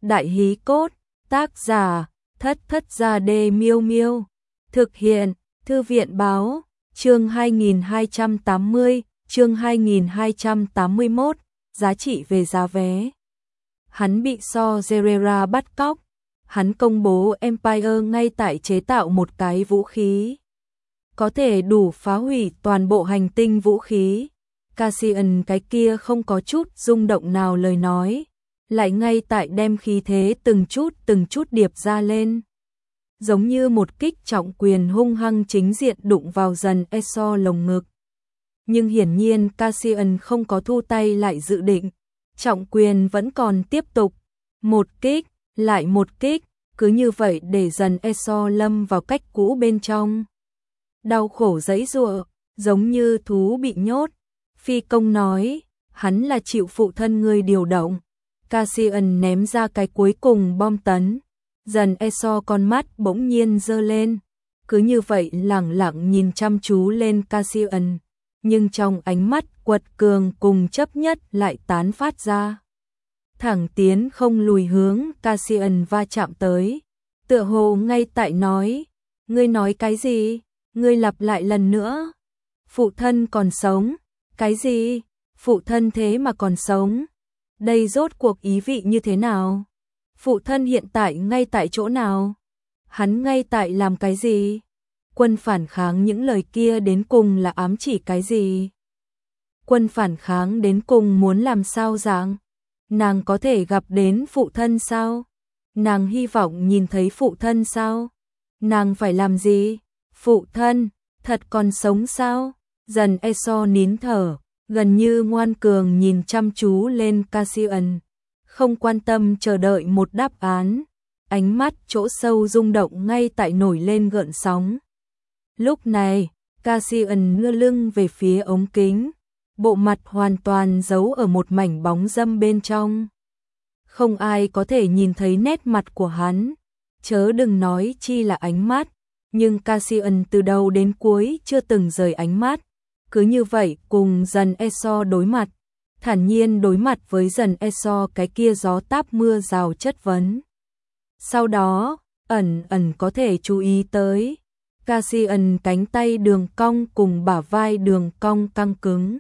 Đại hí cốt, tác giả, Thất Thất Gia Đê Miêu Miêu. Thực hiện, Thư viện báo, chương 2280, chương 2281, giá trị về giá vé. Hắn bị So Gerrera bắt cóc. Hắn công bố Empire ngay tại chế tạo một cái vũ khí có thể đủ phá hủy toàn bộ hành tinh vũ khí. Cassian cái kia không có chút rung động nào lời nói, lại ngay tại đem khí thế từng chút điệp ra lên. Giống như một kích trọng quyền hung hăng chính diện đụng vào dần Eso lồng ngực. Nhưng hiển nhiên Cassian không có thu tay lại dự định. Trọng quyền vẫn còn tiếp tục. Một kích, lại một kích, cứ như vậy để dần Eso lâm vào cách cũ bên trong. Đau khổ giãy giụa, giống như thú bị nhốt. Phi công nói, hắn là chịu phụ thân ngươi điều động. Cassian ném ra cái cuối cùng bom tấn. Dần Eso con mắt bỗng nhiên giơ lên. Cứ như vậy lẳng lặng nhìn chăm chú lên Cassian. Nhưng trong ánh mắt quật cường cùng chấp nhất lại tán phát ra. Thẳng tiến không lùi hướng Cassian va chạm tới. Tựa hồ ngay tại nói, ngươi nói cái gì? Ngươi lặp lại lần nữa. Phụ thân còn sống. Cái gì? Phụ thân thế mà còn sống. Đây rốt cuộc ý vị như thế nào? Phụ thân hiện tại ngay tại chỗ nào? Hắn ngay tại làm cái gì? Quân phản kháng những lời kia đến cùng là ám chỉ cái gì? Quân phản kháng đến cùng muốn làm sao dạng? Nàng có thể gặp đến phụ thân sao? Nàng hy vọng nhìn thấy phụ thân sao? Nàng phải làm gì? Phụ thân, thật còn sống sao? Dần Eso nín thở, gần như ngoan cường nhìn chăm chú lên Cassian, không quan tâm chờ đợi một đáp án. Ánh mắt chỗ sâu rung động ngay tại nổi lên gợn sóng. Lúc này, Cassian ngđưa lưng về phía ống kính, bộ mặt hoàn toàn giấu ở một mảnh bóng râm bên trong. Không ai có thể nhìn thấy nét mặt của hắn, chớ đừng nói chi là ánh mắt. Nhưng Cassian từ đầu đến cuối chưa từng rời ánh mắt, cứ như vậy cùng dần Eso đối mặt, thản nhiên đối mặt với dần Eso cái kia gió táp mưa rào chất vấn. Sau đó, ẩn có thể chú ý tới, Cassian cánh tay đường cong cùng bả vai đường cong căng cứng.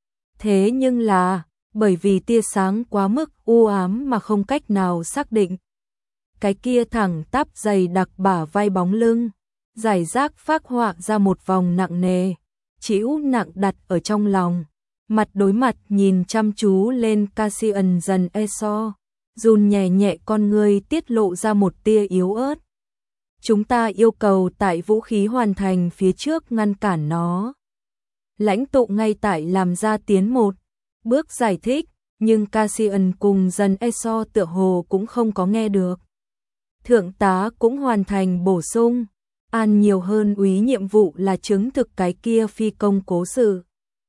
Thế nhưng là, bởi vì tia sáng quá mức u ám mà không cách nào xác định. Cái kia thẳng tắp dày đặc bả vai bóng lưng, giải rác phác họa ra một vòng nặng nề, chịu nặng đặt ở trong lòng. Mặt đối mặt nhìn chăm chú lên Cassian dần Eso, run nhẹ nhẹ con ngươi tiết lộ ra một tia yếu ớt. Chúng ta yêu cầu tại vũ khí hoàn thành phía trước ngăn cản nó. Lãnh tụ ngay tại làm ra tiến một bước giải thích, nhưng Cassian cùng dần Eso tựa hồ cũng không có nghe được. Thượng tá cũng hoàn thành bổ sung. An nhiều hơn úy nhiệm vụ là chứng thực cái kia phi công cố sự.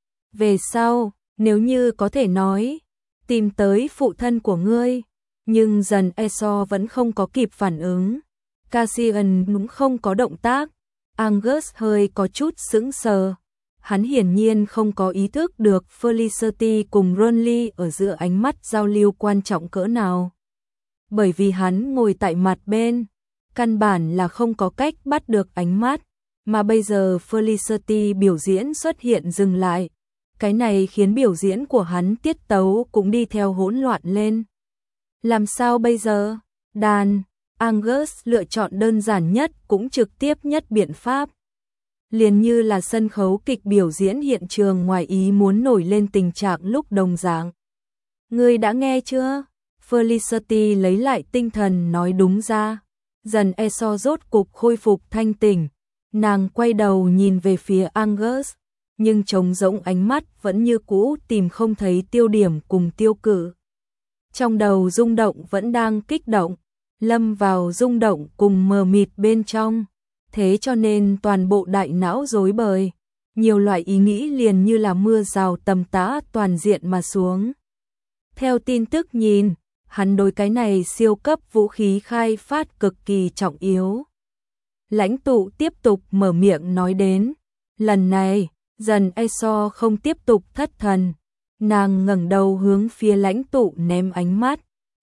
Về sau, nếu như có thể nói, tìm tới phụ thân của ngươi, nhưng dần Eso vẫn không có kịp phản ứng. Cassian cũng không có động tác. Angus hơi có chút sững sờ. Hắn hiển nhiên không có ý thức được Felicity cùng Ronly ở giữa ánh mắt giao lưu quan trọng cỡ nào. Bởi vì hắn ngồi tại mặt bên, căn bản là không có cách bắt được ánh mắt, mà bây giờ Felicity biểu diễn xuất hiện dừng lại. Cái này khiến biểu diễn của hắn tiết tấu cũng đi theo hỗn loạn lên. Làm sao bây giờ? Đàn, Angus lựa chọn đơn giản nhất cũng trực tiếp nhất biện pháp. Liền như là sân khấu kịch biểu diễn hiện trường ngoài ý muốn nổi lên tình trạng lúc đồng dạng. Ngươi đã nghe chưa? Felicity lấy lại tinh thần nói đúng ra. Dần Eso rốt cục khôi phục thanh tỉnh. Nàng quay đầu nhìn về phía Angus, nhưng trống rỗng ánh mắt vẫn như cũ tìm không thấy tiêu điểm cùng tiêu cự. Trong đầu rung động vẫn đang kích động, lâm vào rung động cùng mờ mịt bên trong. Thế cho nên toàn bộ đại não rối bời, nhiều loại ý nghĩ liền như là mưa rào tầm tã toàn diện mà xuống. Theo tin tức nhìn, hắn đối cái này siêu cấp vũ khí khai phát cực kỳ trọng yếu. Lãnh tụ tiếp tục mở miệng nói đến, lần này, dần Eso không tiếp tục thất thần. Nàng ngẩng đầu hướng phía lãnh tụ ném ánh mắt,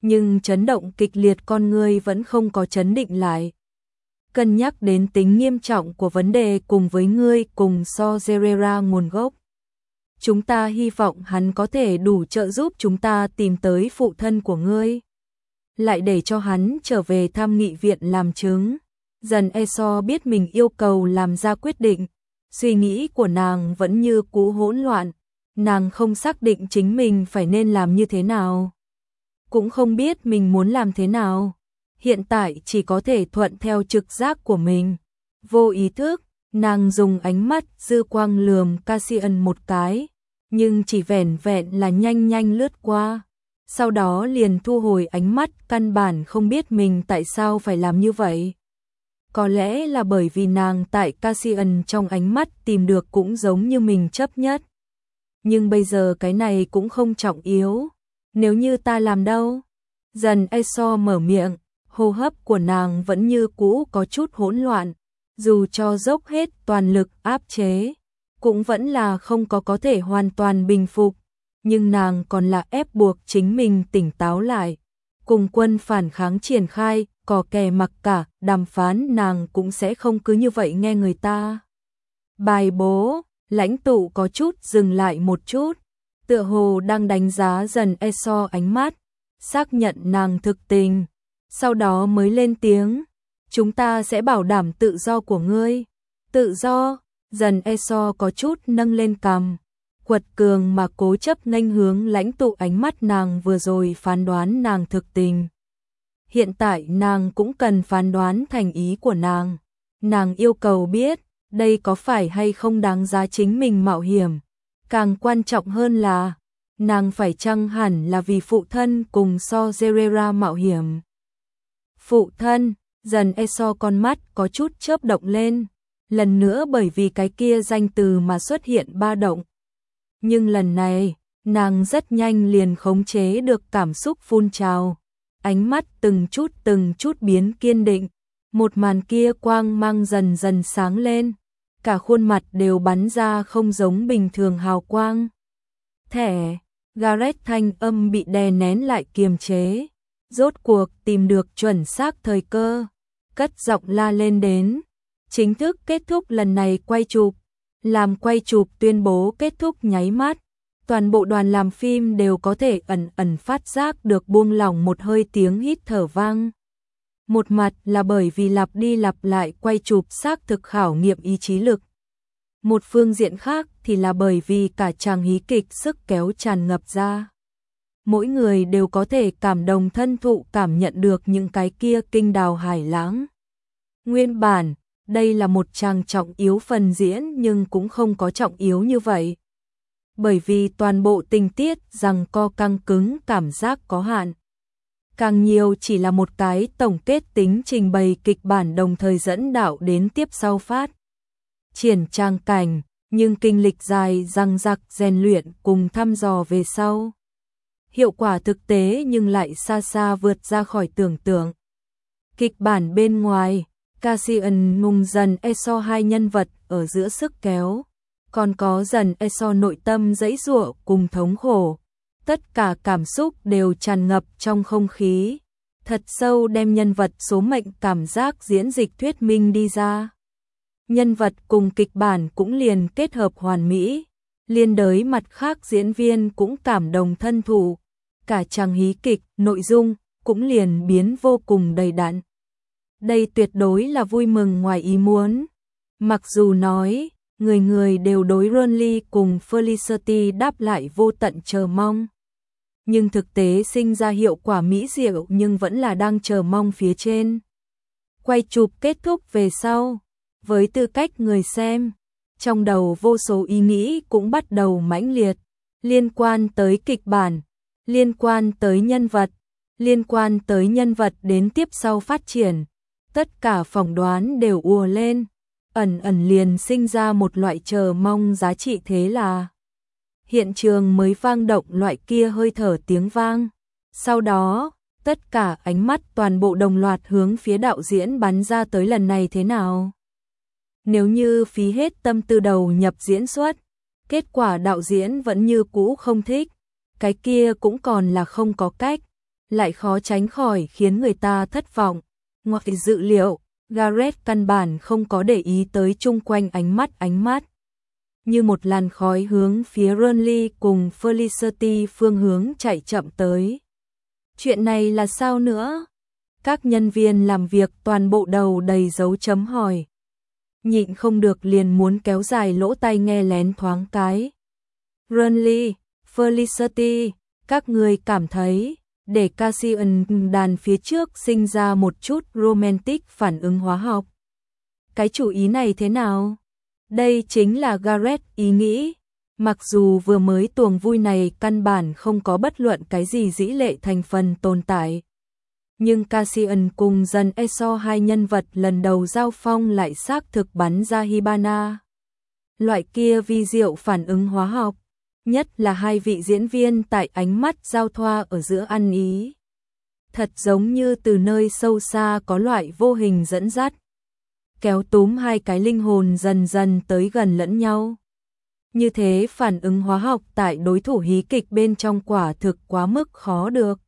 nhưng chấn động kịch liệt con người vẫn không có chấn định lại. Cân nhắc đến tính nghiêm trọng của vấn đề cùng với ngươi cùng So Gerrera nguồn gốc. Chúng ta hy vọng hắn có thể đủ trợ giúp chúng ta tìm tới phụ thân của ngươi. Lại để cho hắn trở về thăm nghị viện làm chứng. Dần Eso biết mình yêu cầu làm ra quyết định. Suy nghĩ của nàng vẫn như cũ hỗn loạn. Nàng không xác định chính mình phải nên làm như thế nào. Cũng không biết mình muốn làm thế nào. Hiện tại chỉ có thể thuận theo trực giác của mình. Vô ý thức, nàng dùng ánh mắt dư quang lườm Cassian một cái, nhưng chỉ vẻn vẹn là nhanh nhanh lướt qua. Sau đó liền thu hồi ánh mắt, căn bản không biết mình tại sao phải làm như vậy. Có lẽ là bởi vì nàng tại Cassian trong ánh mắt tìm được cũng giống như mình chấp nhất. Nhưng bây giờ cái này cũng không trọng yếu. Nếu như ta làm đâu? Dần Eso mở miệng, hô hấp của nàng vẫn như cũ có chút hỗn loạn. Dù cho dốc hết toàn lực áp chế, cũng vẫn là không có thể hoàn toàn bình phục. Nhưng nàng còn là ép buộc chính mình tỉnh táo lại. Cùng quân phản kháng triển khai, có kẻ mặc cả, đàm phán nàng cũng sẽ không cứ như vậy nghe người ta. Bài bố, lãnh tụ có chút dừng lại một chút, tựa hồ đang đánh giá dần Eso ánh mắt, xác nhận nàng thực tình. Sau đó mới lên tiếng, chúng ta sẽ bảo đảm tự do của ngươi. Tự do, dần Eso có chút nâng lên cằm, quật cường mà cố chấp nghênh hướng lãnh tụ. Ánh mắt nàng vừa rồi phán đoán nàng thực tình. Hiện tại nàng cũng cần phán đoán thành ý của nàng. Nàng yêu cầu biết, đây có phải hay không đáng giá chính mình mạo hiểm. Càng quan trọng hơn là, nàng phải chăng hẳn là vì phụ thân cùng So Gerrera mạo hiểm. Phụ thân, dần Eso con mắt có chút chớp động lên, lần nữa bởi vì cái kia danh từ mà xuất hiện ba động. Nhưng lần này, nàng rất nhanh liền khống chế được cảm xúc phun trào, ánh mắt từng chút biến kiên định, một màn kia quang mang dần dần sáng lên, cả khuôn mặt đều bắn ra không giống bình thường hào quang. Thẻ, Gareth thanh âm bị đè nén lại kiềm chế, rốt cuộc tìm được chuẩn xác thời cơ, cất giọng la lên đến, chính thức kết thúc lần này quay chụp. Làm quay chụp tuyên bố kết thúc nháy mắt, toàn bộ đoàn làm phim đều có thể ẩn phát giác được buông lỏng một hơi, tiếng hít thở vang. Một mặt là bởi vì lặp đi lặp lại quay chụp xác thực khảo nghiệm ý chí lực. Một phương diện khác thì là bởi vì cả chàng hí kịch sức kéo tràn ngập ra. Mỗi người đều có thể cảm đồng thân thụ cảm nhận được những cái kia kinh đào hải lãng. Nguyên bản, đây là một chàng trọng yếu phần diễn nhưng cũng không có trọng yếu như vậy. Bởi vì toàn bộ tình tiết rằng co căng cứng cảm giác có hạn. Càng nhiều chỉ là một cái tổng kết tính trình bày kịch bản đồng thời dẫn đạo đến tiếp sau phát triển trang cảnh, nhưng kinh lịch dài dằng dặc rèn luyện cùng thăm dò về sau. Hiệu quả thực tế nhưng lại xa xa vượt ra khỏi tưởng tượng. Kịch bản bên ngoài, Cassian cùng dần Eso hai nhân vật ở giữa sức kéo, còn có dần Eso nội tâm giãy giụa cùng thống khổ. Tất cả cảm xúc đều tràn ngập trong không khí, thật sâu đem nhân vật số mệnh cảm giác diễn dịch thuyết minh đi ra. Nhân vật cùng kịch bản cũng liền kết hợp hoàn mỹ, liên đới mặt khác diễn viên cũng cảm đồng thân thụ, cả chàng hí kịch, nội dung cũng liền biến vô cùng đầy đặn. Đây tuyệt đối là vui mừng ngoài ý muốn. Mặc dù nói, người người đều đối Ronly cùng Felicity đáp lại vô tận chờ mong. Nhưng thực tế sinh ra hiệu quả mỹ diệu nhưng vẫn là đang chờ mong phía trên. Quay chụp kết thúc về sau, với tư cách người xem, trong đầu vô số ý nghĩ cũng bắt đầu mãnh liệt, liên quan tới kịch bản, liên quan tới nhân vật, liên quan tới nhân vật đến tiếp sau phát triển. Tất cả phỏng đoán đều ùa lên, ẩn liền sinh ra một loại chờ mong giá trị. Thế là hiện trường mới vang động loại kia hơi thở tiếng vang. Sau đó, tất cả ánh mắt toàn bộ đồng loạt hướng phía đạo diễn bắn ra tới. Lần này thế nào? Nếu như phí hết tâm tư đầu nhập diễn xuất, kết quả đạo diễn vẫn như cũ không thích, cái kia cũng còn là không có cách. lại khó tránh khỏi khiến người ta thất vọng. Ngoài dự liệu, Gareth căn bản không có để ý tới chung quanh ánh mắt. Như một làn khói hướng phía Renly cùng Felicity phương hướng chạy chậm tới. Chuyện này là sao nữa? Các nhân viên làm việc toàn bộ đầu đầy dấu chấm hỏi. Nhịn không được liền muốn kéo dài lỗ tai nghe lén thoáng cái. Renly, Felicity, các người cảm thấy để Cassian đàn phía trước sinh ra một chút romantic phản ứng hóa học. Cái chủ ý này thế nào? Đây chính là Gareth ý nghĩ. Mặc dù vừa mới tuồng vui này căn bản không có bất luận cái gì dĩ lệ thành phần tồn tại. Nhưng Cassian cùng dần Eso hai nhân vật lần đầu giao phong lại xác thực bắn ra Hibana. Loại kia vi diệu phản ứng hóa học. Nhất là hai vị diễn viên tại ánh mắt giao thoa ở giữa ăn ý. Thật giống như từ nơi sâu xa có loại vô hình dẫn dắt. Kéo túm hai cái linh hồn dần dần tới gần lẫn nhau. Như thế phản ứng hóa học tại đối thủ hí kịch bên trong quả thực quá mức khó được.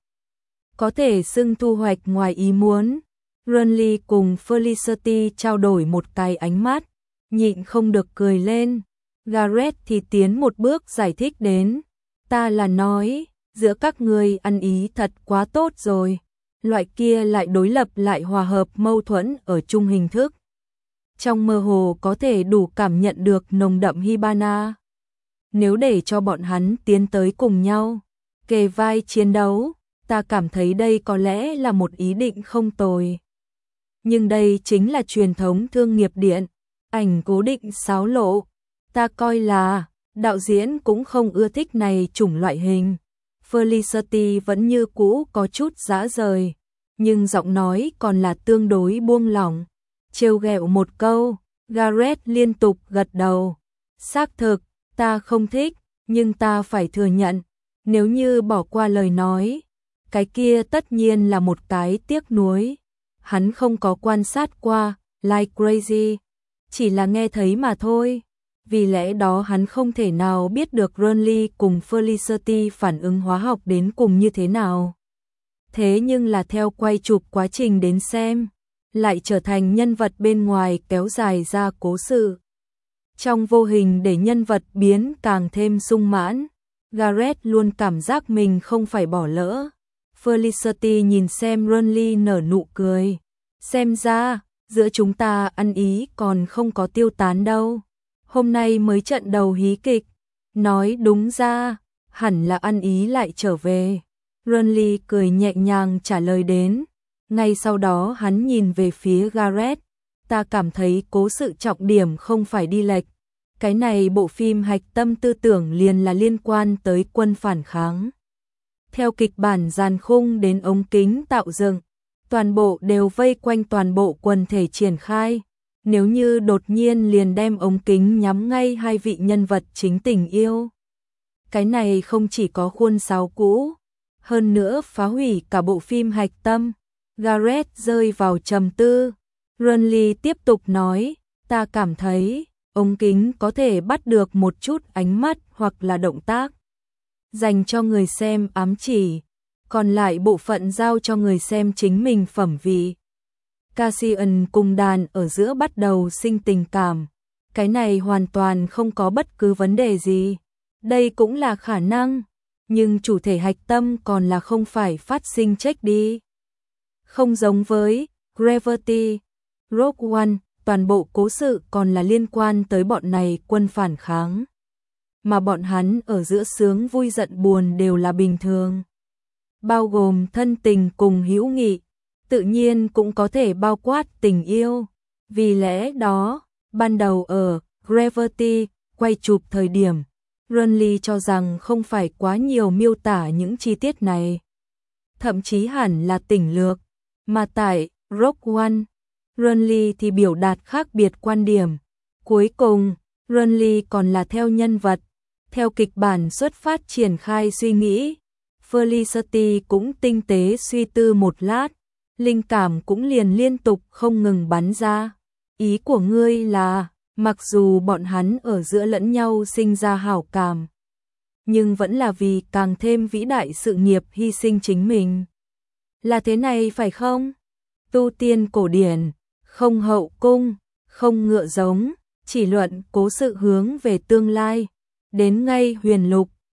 Có thể xưng thu hoạch ngoài ý muốn. Renly cùng Felicity trao đổi một cái ánh mắt, nhịn không được cười lên. Gareth thì tiến một bước giải thích đến. Ta là nói, giữa các người ăn ý thật quá tốt rồi. Loại kia lại đối lập lại hòa hợp mâu thuẫn ở chung hình thức. Trong mơ hồ có thể đủ cảm nhận được nồng đậm Hibana. Nếu để cho bọn hắn tiến tới cùng nhau, kề vai chiến đấu, ta cảm thấy đây có lẽ là một ý định không tồi. Nhưng đây chính là truyền thống thương nghiệp điện, ảnh cố định xáo lộ. Ta coi là, đạo diễn cũng không ưa thích này chủng loại hình. Felicity vẫn như cũ có chút dã rời, nhưng giọng nói còn là tương đối buông lỏng. Trêu ghẹo một câu, Gareth liên tục gật đầu. Xác thực, ta không thích, nhưng ta phải thừa nhận, nếu như bỏ qua lời nói, cái kia tất nhiên là một cái tiếc nuối. Hắn không có quan sát qua, like crazy, chỉ là nghe thấy mà thôi. Vì lẽ đó hắn không thể nào biết được Renly cùng Felicity phản ứng hóa học đến cùng như thế nào. Thế nhưng là theo quay chụp quá trình đến xem, lại trở thành nhân vật bên ngoài kéo dài ra cố sự. Trong vô hình để nhân vật biến càng thêm sung mãn, Gareth luôn cảm giác mình không phải bỏ lỡ. Felicity nhìn xem Renly nở nụ cười. Xem ra, giữa chúng ta ăn ý còn không có tiêu tán đâu. Hôm nay mới trận đầu hí kịch. Nói đúng ra, hẳn là ăn ý lại trở về. Renly cười nhẹ nhàng trả lời đến. Ngay sau đó hắn nhìn về phía Gareth. Ta cảm thấy cố sự trọng điểm không phải đi lệch. Cái này bộ phim hạch tâm tư tưởng liền là liên quan tới quân phản kháng. Theo kịch bản dàn khung đến ống kính tạo dựng, toàn bộ đều vây quanh toàn bộ quần thể triển khai. Nếu như đột nhiên liền đem ống kính nhắm ngay hai vị nhân vật chính tình yêu. Cái này không chỉ có khuôn sáo cũ, hơn nữa phá hủy cả bộ phim hạch tâm. Gareth rơi vào trầm tư. Renly tiếp tục nói, ta cảm thấy ống kính có thể bắt được một chút ánh mắt hoặc là động tác. Dành cho người xem ám chỉ, còn lại bộ phận giao cho người xem chính mình phẩm vị. Cassian cùng đàn ở giữa bắt đầu sinh tình cảm. Cái này hoàn toàn không có bất cứ vấn đề gì. Đây cũng là khả năng, nhưng chủ thể hạch tâm còn là không phải phát sinh check đi. Không giống với Gravity, Rogue One, toàn bộ cố sự còn là liên quan tới bọn này quân phản kháng. Mà bọn hắn ở giữa sướng vui giận buồn đều là bình thường. Bao gồm thân tình cùng hữu nghị, tự nhiên cũng có thể bao quát tình yêu. Vì lẽ đó, ban đầu ở Gravity quay chụp thời điểm, Renly cho rằng không phải quá nhiều miêu tả những chi tiết này. Thậm chí hẳn là tỉnh lược. Mà tại Rogue One, Renly thì biểu đạt khác biệt quan điểm. Cuối cùng, Renly còn là theo nhân vật, theo kịch bản xuất phát triển khai suy nghĩ. Felicity cũng tinh tế suy tư một lát, linh cảm cũng liền liên tục không ngừng bắn ra. Ý của ngươi là, mặc dù bọn hắn ở giữa lẫn nhau sinh ra hảo cảm, nhưng vẫn là vì càng thêm vĩ đại sự nghiệp hy sinh chính mình. Là thế này phải không? Tu tiên cổ điển, không hậu cung, không ngựa giống, chỉ luận cố sự hướng về tương lai. Đến ngay huyền lục,